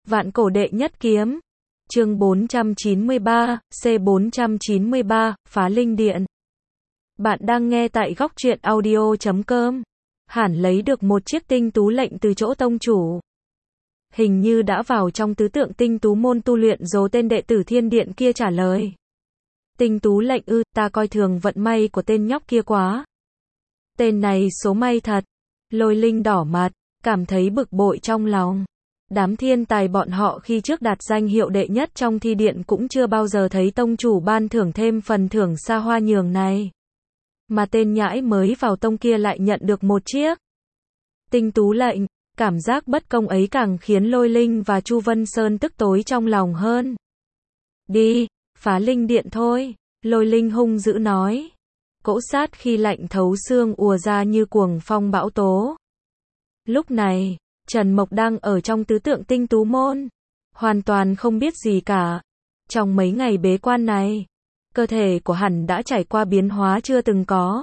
Vạn cổ đệ nhất kiếm. Chương 493, C493, Phá Linh Điện. Bạn đang nghe tại góc truyện audio.com. Hẳn lấy được một chiếc tinh tú lệnh từ chỗ tông chủ. Hình như đã vào trong tứ tượng tinh tú môn tu luyện rồi, tên đệ tử thiên điện kia trả lời. Tinh tú lệnh ư, ta coi thường vận may của tên nhóc kia quá. Tên này số may thật. Lôi Linh đỏ mặt, cảm thấy bực bội trong lòng. Đám thiên tài bọn họ khi trước đạt danh hiệu đệ nhất trong thi điện cũng chưa bao giờ thấy tông chủ ban thưởng thêm phần thưởng xa hoa nhường này. Mà tên nhãi mới vào tông kia lại nhận được một chiếc tinh tú lệnh, cảm giác bất công ấy càng khiến Lôi Linh và Chu Vân Sơn tức tối trong lòng hơn. Đi, phá linh điện thôi, Lôi Linh hung dữ nói. Cỗ sát khi lạnh thấu xương ùa ra như cuồng phong bão tố. Lúc này, Trần Mộc đang ở trong tứ tượng tinh tú môn, hoàn toàn không biết gì cả. Trong mấy ngày bế quan này, cơ thể của hắn đã trải qua biến hóa chưa từng có.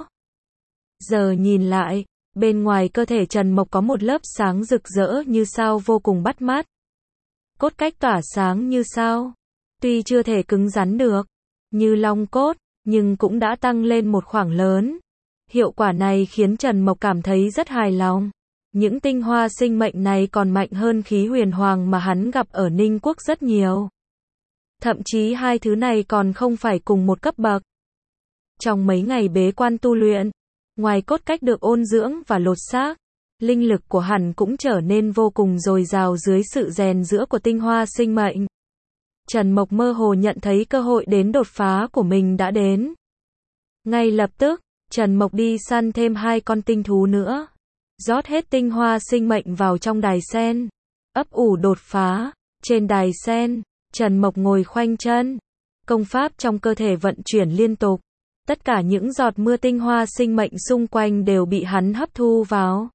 Giờ nhìn lại, bên ngoài cơ thể Trần Mộc có một lớp sáng rực rỡ như sao vô cùng bắt mắt. Cốt cách tỏa sáng như sao, tuy chưa thể cứng rắn được như long cốt, nhưng cũng đã tăng lên một khoảng lớn. Hiệu quả này khiến Trần Mộc cảm thấy rất hài lòng. Những tinh hoa sinh mệnh này còn mạnh hơn khí huyền hoàng mà hắn gặp ở Ninh Quốc rất nhiều. Thậm chí hai thứ này còn không phải cùng một cấp bậc. Trong mấy ngày bế quan tu luyện, ngoài cốt cách được ôn dưỡng và lột xác, linh lực của hắn cũng trở nên vô cùng dồi dào dưới sự rèn giũa của tinh hoa sinh mệnh. Trần Mộc mơ hồ nhận thấy cơ hội đến đột phá của mình đã đến. Ngay lập tức, Trần Mộc đi săn thêm 2 con tinh thú nữa. Rót hết tinh hoa sinh mệnh vào trong đài sen. Ấp ủ đột phá. Trên đài sen, Trần Mộc ngồi khoanh chân. Công pháp trong cơ thể vận chuyển liên tục. Tất cả những giọt mưa tinh hoa sinh mệnh xung quanh đều bị hắn hấp thu vào.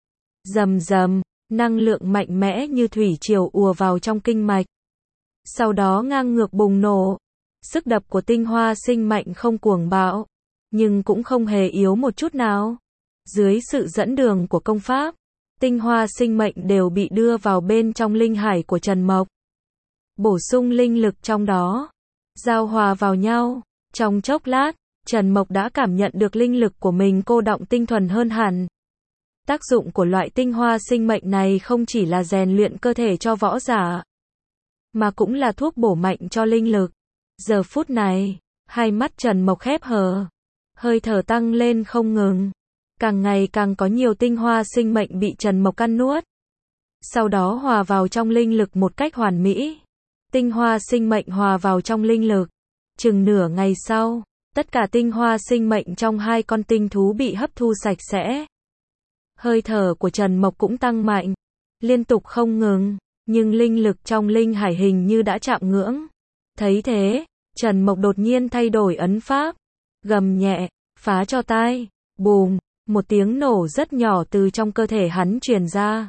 Rầm rầm, năng lượng mạnh mẽ như thủy triều ùa vào trong kinh mạch. Sau đó ngang ngược bùng nổ. Sức đập của tinh hoa sinh mệnh không cuồng bạo, nhưng cũng không hề yếu một chút nào. Dưới sự dẫn đường của công pháp, tinh hoa sinh mệnh đều bị đưa vào bên trong linh hải của Trần Mộc. Bổ sung linh lực trong đó, giao hòa vào nhau. Trong chốc lát, Trần Mộc đã cảm nhận được linh lực của mình cô đọng tinh thuần hơn hẳn. Tác dụng của loại tinh hoa sinh mệnh này không chỉ là rèn luyện cơ thể cho võ giả, mà cũng là thuốc bổ mạnh cho linh lực. Giờ phút này, hai mắt Trần Mộc khép hờ, hơi thở tăng lên không ngừng. Càng ngày càng có nhiều tinh hoa sinh mệnh bị Trần Mộc ăn nuốt. Sau đó hòa vào trong linh lực một cách hoàn mỹ. Tinh hoa sinh mệnh hòa vào trong linh lực. Chừng nửa ngày sau, tất cả tinh hoa sinh mệnh trong 2 con tinh thú bị hấp thu sạch sẽ. Hơi thở của Trần Mộc cũng tăng mạnh, liên tục không ngừng, nhưng linh lực trong linh hải hình như đã chạm ngưỡng. Thấy thế, Trần Mộc đột nhiên thay đổi ấn pháp, gầm nhẹ, phá cho tai. Bùm, một tiếng nổ rất nhỏ từ trong cơ thể hắn truyền ra.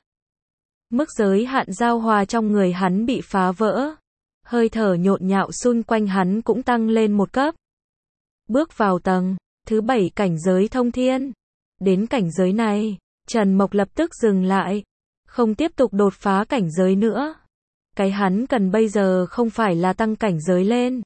Mức giới hạn giao hòa trong người hắn bị phá vỡ. Hơi thở nhộn nhạo xung quanh hắn cũng tăng lên một cấp. Bước vào tầng thứ 7 cảnh giới thông thiên. Đến cảnh giới này, Trần Mộc lập tức dừng lại, không tiếp tục đột phá cảnh giới nữa. Cái hắn cần bây giờ không phải là tăng cảnh giới lên,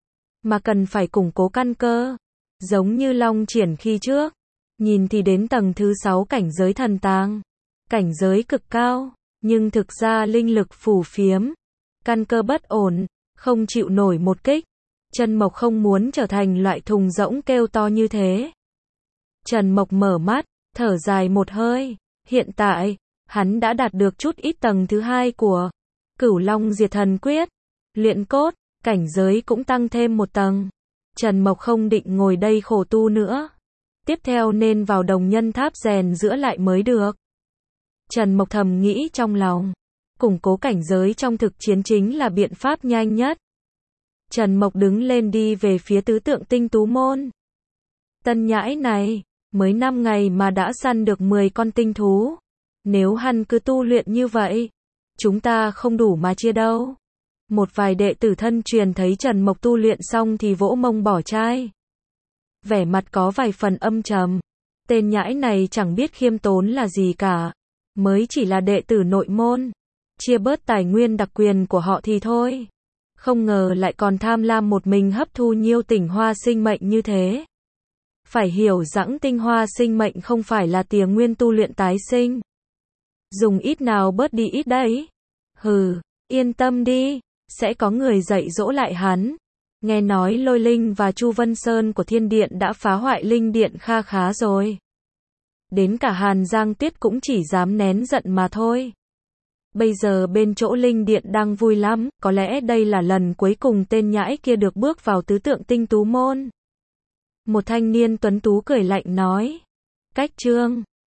mà cần phải củng cố căn cơ. Giống như Long Triển khi trước, nhìn thì đến tầng thứ 6 cảnh giới thần tàng, cảnh giới cực cao, nhưng thực ra linh lực phù phiếm, căn cơ bất ổn, không chịu nổi một kích. Trần Mộc không muốn trở thành loại thùng rỗng kêu to như thế. Trần Mộc mở mắt, thở dài một hơi. Hiện tại, hắn đã đạt được chút ít tầng thứ 2 của Cửu Long Diệt Thần Quyết. Luyện cốt, cảnh giới cũng tăng thêm một tầng. Trần Mộc không định ngồi đây khổ tu nữa. Tiếp theo nên vào Đồng Nhân Tháp rèn giũa lại mới được. Trần Mộc thầm nghĩ trong lòng. Củng cố cảnh giới trong thực chiến chính là biện pháp nhanh nhất. Trần Mộc đứng lên đi về phía tứ tượng tinh tú môn. Tân nhãi này, mới 5 ngày mà đã săn được 10 con tinh thú. Nếu hắn cứ tu luyện như vậy, chúng ta không đủ mà chia đâu. Một vài đệ tử thân truyền thấy Trần Mộc tu luyện xong thì vỗ mông bỏ chai. Vẻ mặt có vài phần âm trầm. Tên nhãi này chẳng biết khiêm tốn là gì cả. Mới chỉ là đệ tử nội môn. chia bớt tài nguyên đặc quyền của họ thì thôi. Không ngờ lại còn tham lam một mình hấp thu nhiều tinh hoa sinh mệnh như thế. Phải hiểu rằng tinh hoa sinh mệnh không phải là tiền nguyên tu luyện tái sinh. Dùng ít nào bớt đi ít đấy. Hừ, yên tâm đi, sẽ có người dạy dỗ lại hắn. Nghe nói Lôi Linh và Chu Vân Sơn của Thiên Điện đã phá hoại Linh Điện kha khá rồi. Đến cả Hàn Giang Tuyết cũng chỉ dám nén giận mà thôi. Bây giờ bên chỗ Linh Điện đang vui lắm, có lẽ đây là lần cuối cùng tên nhãi kia được bước vào tứ tượng tinh tú môn. Một thanh niên tuấn tú cười lạnh nói. Cách chương